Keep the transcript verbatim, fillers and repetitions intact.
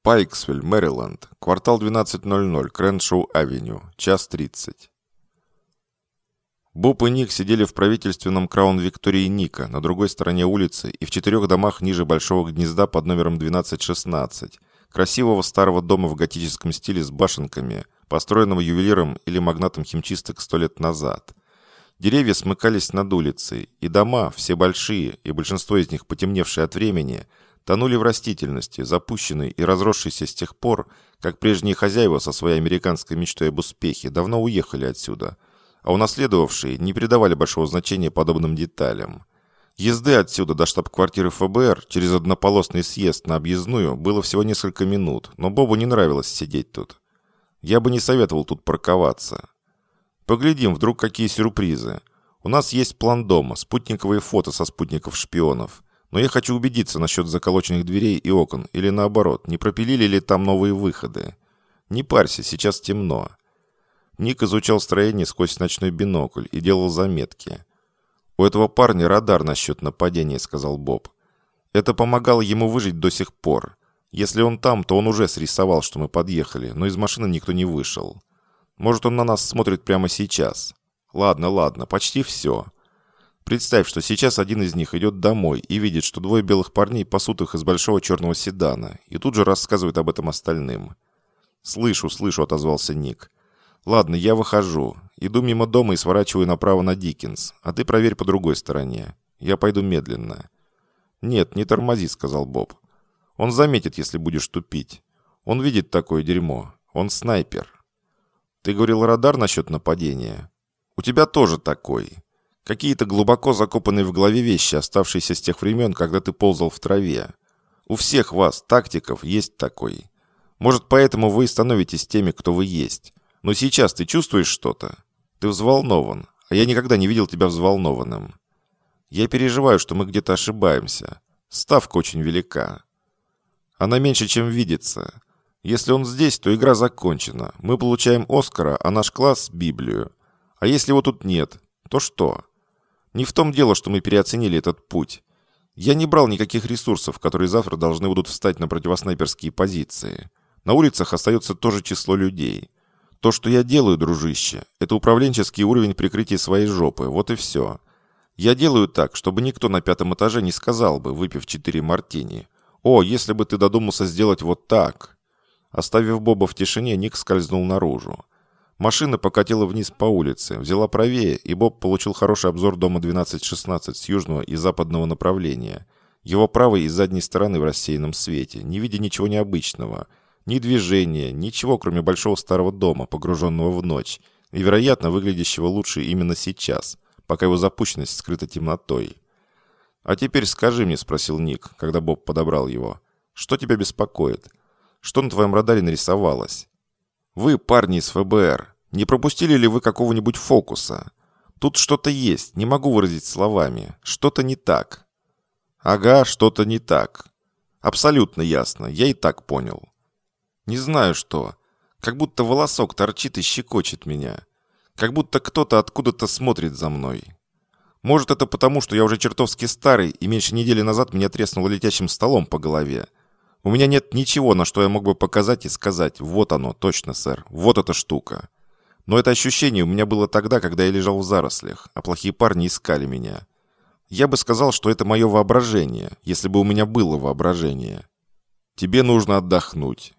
Пайксвилл, Мэриленд. Квартал двенадцать ноль ноль, Крэншоу-авеню. Час тридцать. Боб и Ник сидели в правительственном Краун Виктории Ника на другой стороне улицы и в четырех домах ниже Большого гнезда под номером двенадцать шестнадцать, красивого старого дома в готическом стиле с башенками, построенного ювелиром или магнатом химчисток сто лет назад. Деревья смыкались над улицей, и дома, все большие, и большинство из них потемневшие от времени, тонули в растительности, запущенной и разросшейся с тех пор, как прежние хозяева со своей американской мечтой об успехе давно уехали отсюда, а унаследовавшие не придавали большого значения подобным деталям. Езды отсюда до штаб-квартиры эф бэ эр через однополосный съезд на объездную было всего несколько минут, но Бобу не нравилось сидеть тут. Я бы не советовал тут парковаться. Поглядим, вдруг какие сюрпризы. У нас есть план дома, спутниковые фото со спутников шпионов. Но я хочу убедиться насчет заколоченных дверей и окон, или наоборот, не пропилили ли там новые выходы. Не парься, сейчас темно. Ник изучал строение сквозь ночной бинокль и делал заметки. «У этого парня радар насчет нападения», — сказал Боб. «Это помогало ему выжить до сих пор. Если он там, то он уже срисовал, что мы подъехали, но из машины никто не вышел. Может, он на нас смотрит прямо сейчас. Ладно, ладно, почти все. Представь, что сейчас один из них идет домой и видит, что двое белых парней пасут их из большого черного седана, и тут же рассказывает об этом остальным». «Слышу, слышу», — отозвался Ник. «Ладно, я выхожу. Иду мимо дома и сворачиваю направо на Диккенс, а ты проверь по другой стороне. Я пойду медленно». «Нет, не тормози», — сказал Боб. «Он заметит, если будешь тупить. Он видит такое дерьмо. Он снайпер». «Ты говорил радар насчет нападения? У тебя тоже такой. Какие-то глубоко закопанные в голове вещи, оставшиеся с тех времен, когда ты ползал в траве. У всех вас, тактиков, есть такой. Может, поэтому вы и становитесь теми, кто вы есть. Но сейчас ты чувствуешь что-то? Ты взволнован, а я никогда не видел тебя взволнованным. Я переживаю, что мы где-то ошибаемся. Ставка очень велика. Она меньше, чем видится. Если он здесь, то игра закончена. Мы получаем Оскара, а наш класс – Библию. А если его тут нет, то что? Не в том дело, что мы переоценили этот путь. Я не брал никаких ресурсов, которые завтра должны будут встать на противоснайперские позиции. На улицах остается то же число людей. То, что я делаю, дружище, это управленческий уровень прикрытия своей жопы. Вот и все. Я делаю так, чтобы никто на пятом этаже не сказал бы, выпив четыре мартини: «О, если бы ты додумался сделать вот так». Оставив Боба в тишине, Ник скользнул наружу. Машина покатила вниз по улице, взяла правее, и Боб получил хороший обзор дома двенадцать шестнадцать с южного и западного направления. Его правой и задней стороны в рассеянном свете, не видя ничего необычного. Ни движения, ничего, кроме большого старого дома, погруженного в ночь, и, вероятно, выглядящего лучше именно сейчас, пока его запущенность скрыта темнотой. «А теперь скажи мне», — спросил Ник, когда Боб подобрал его, — «что тебя беспокоит? Что на твоем радаре нарисовалось? Вы, парни из эф бэ эр, не пропустили ли вы какого-нибудь фокуса? Тут что-то есть, не могу выразить словами. Что-то не так». «Ага, что-то не так. Абсолютно ясно, я и так понял. Не знаю что. Как будто волосок торчит и щекочет меня. Как будто кто-то откуда-то смотрит за мной. Может, это потому, что я уже чертовски старый, и меньше недели назад меня треснуло летящим столом по голове. У меня нет ничего, на что я мог бы показать и сказать: вот оно, точно, сэр, вот эта штука. Но это ощущение у меня было тогда, когда я лежал в зарослях, а плохие парни искали меня. Я бы сказал, что это мое воображение, если бы у меня было воображение. Тебе нужно отдохнуть.